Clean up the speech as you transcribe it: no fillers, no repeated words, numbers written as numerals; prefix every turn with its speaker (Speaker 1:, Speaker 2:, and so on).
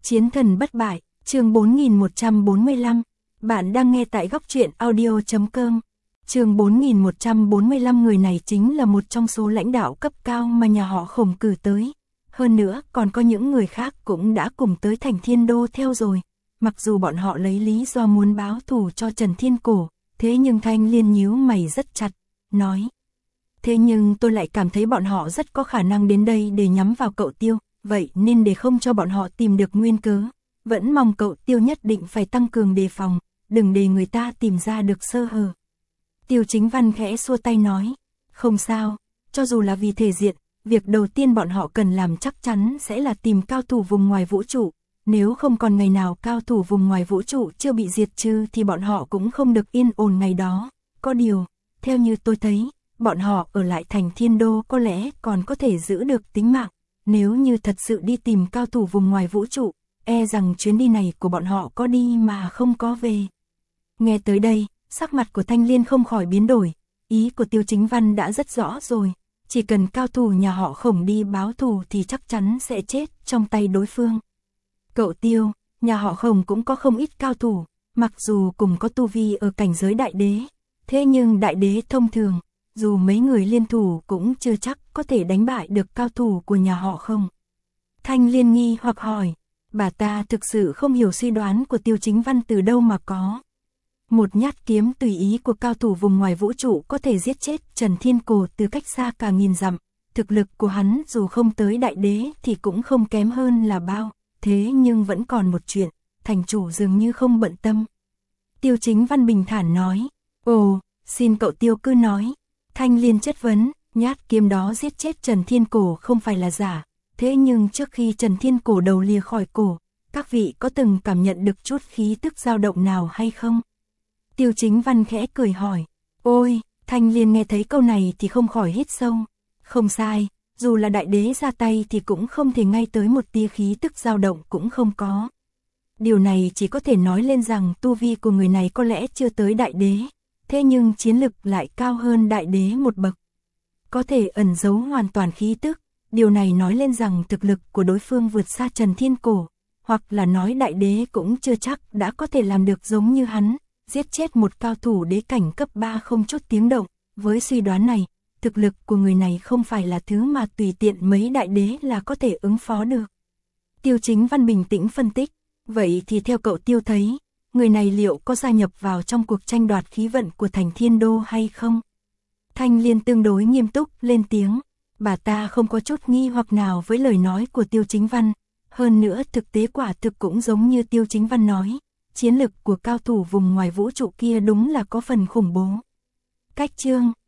Speaker 1: Chiến thần bất bại, chương 4145. Bạn đang nghe tại góc truyện audio.com. Chương 4145, người này chính là một trong số lãnh đạo cấp cao mà nhà họ Khổng cử tới. Hơn nữa, còn có những người khác cũng đã cùng tới thành Thiên Đô theo rồi. Mặc dù bọn họ lấy lý do muốn báo thù cho Trần Thiên Cổ, thế nhưng Thanh Liên nhíu mày rất chặt, nói. Thế nhưng tôi lại cảm thấy bọn họ rất có khả năng đến đây để nhắm vào cậu Tiêu, vậy nên để không cho bọn họ tìm được nguyên cớ, vẫn mong cậu Tiêu nhất định phải tăng cường đề phòng, đừng để người ta tìm ra được sơ hở. Tiêu Chính Văn khẽ xua tay nói, không sao, cho dù là vì thể diện, việc đầu tiên bọn họ cần làm chắc chắn sẽ là tìm cao thủ vùng ngoài vũ trụ. Nếu không còn ngày nào cao thủ vùng ngoài vũ trụ chưa bị diệt trừ thì bọn họ cũng không được yên ổn ngày đó. Có điều, theo như tôi thấy, bọn họ ở lại thành Thiên Đô có lẽ còn có thể giữ được tính mạng. Nếu như thật sự đi tìm cao thủ vùng ngoài vũ trụ, e rằng chuyến đi này của bọn họ có đi mà không có về. Nghe tới đây, sắc mặt của Thanh Liên không khỏi biến đổi. Ý của Tiêu Chính Văn đã rất rõ rồi. Chỉ cần cao thủ nhà họ Khổng đi báo thù thì chắc chắn sẽ chết trong tay đối phương. Cậu Tiêu, nhà họ Khổng cũng có không ít cao thủ, mặc dù cùng có tu vi ở cảnh giới đại đế. Thế nhưng đại đế thông thường, dù mấy người liên thủ cũng chưa chắc có thể đánh bại được cao thủ của nhà họ Khổng. Thanh Liên nghi hoặc hỏi, bà ta thực sự không hiểu suy đoán của Tiêu Chính Văn từ đâu mà có. Một nhát kiếm tùy ý của cao thủ vùng ngoài vũ trụ có thể giết chết Trần Thiên Cổ từ cách xa cả nghìn dặm. Thực lực của hắn dù không tới đại đế thì cũng không kém hơn là bao. Thế nhưng vẫn còn một chuyện, thành chủ dường như không bận tâm. Tiêu Chính Văn bình thản nói, ồ, xin cậu Tiêu cứ nói. Thanh Liên chất vấn, nhát kiếm đó giết chết Trần Thiên Cổ không phải là giả. Thế nhưng trước khi Trần Thiên Cổ đầu lìa khỏi cổ, các vị có từng cảm nhận được chút khí tức dao động nào hay không? Tiêu Chính Văn khẽ cười hỏi, ôi, Thanh Liên nghe thấy câu này thì không khỏi hít sâu. Không sai, dù là đại đế ra tay thì cũng không thể ngay tới một tia khí tức dao động cũng không có. Điều này chỉ có thể nói lên rằng tu vi của người này có lẽ chưa tới đại đế, thế nhưng chiến lực lại cao hơn đại đế một bậc. Có thể ẩn giấu hoàn toàn khí tức, điều này nói lên rằng thực lực của đối phương vượt xa Trần Thiên Cổ, hoặc là nói đại đế cũng chưa chắc đã có thể làm được giống như hắn, giết chết một cao thủ đế cảnh cấp 3 không chút tiếng động. Với suy đoán này, thực lực của người này không phải là thứ mà tùy tiện mấy đại đế là có thể ứng phó được. Tiêu Chính Văn bình tĩnh phân tích, vậy thì theo cậu Tiêu thấy, người này liệu có gia nhập vào trong cuộc tranh đoạt khí vận của thành Thiên Đô hay không? Thanh Liên tương đối nghiêm túc lên tiếng, bà ta không có chút nghi hoặc nào với lời nói của Tiêu Chính Văn. Hơn nữa thực tế quả thực cũng giống như Tiêu Chính Văn nói, chiến lực của cao thủ vùng ngoài vũ trụ kia đúng là có phần khủng bố. Cách chương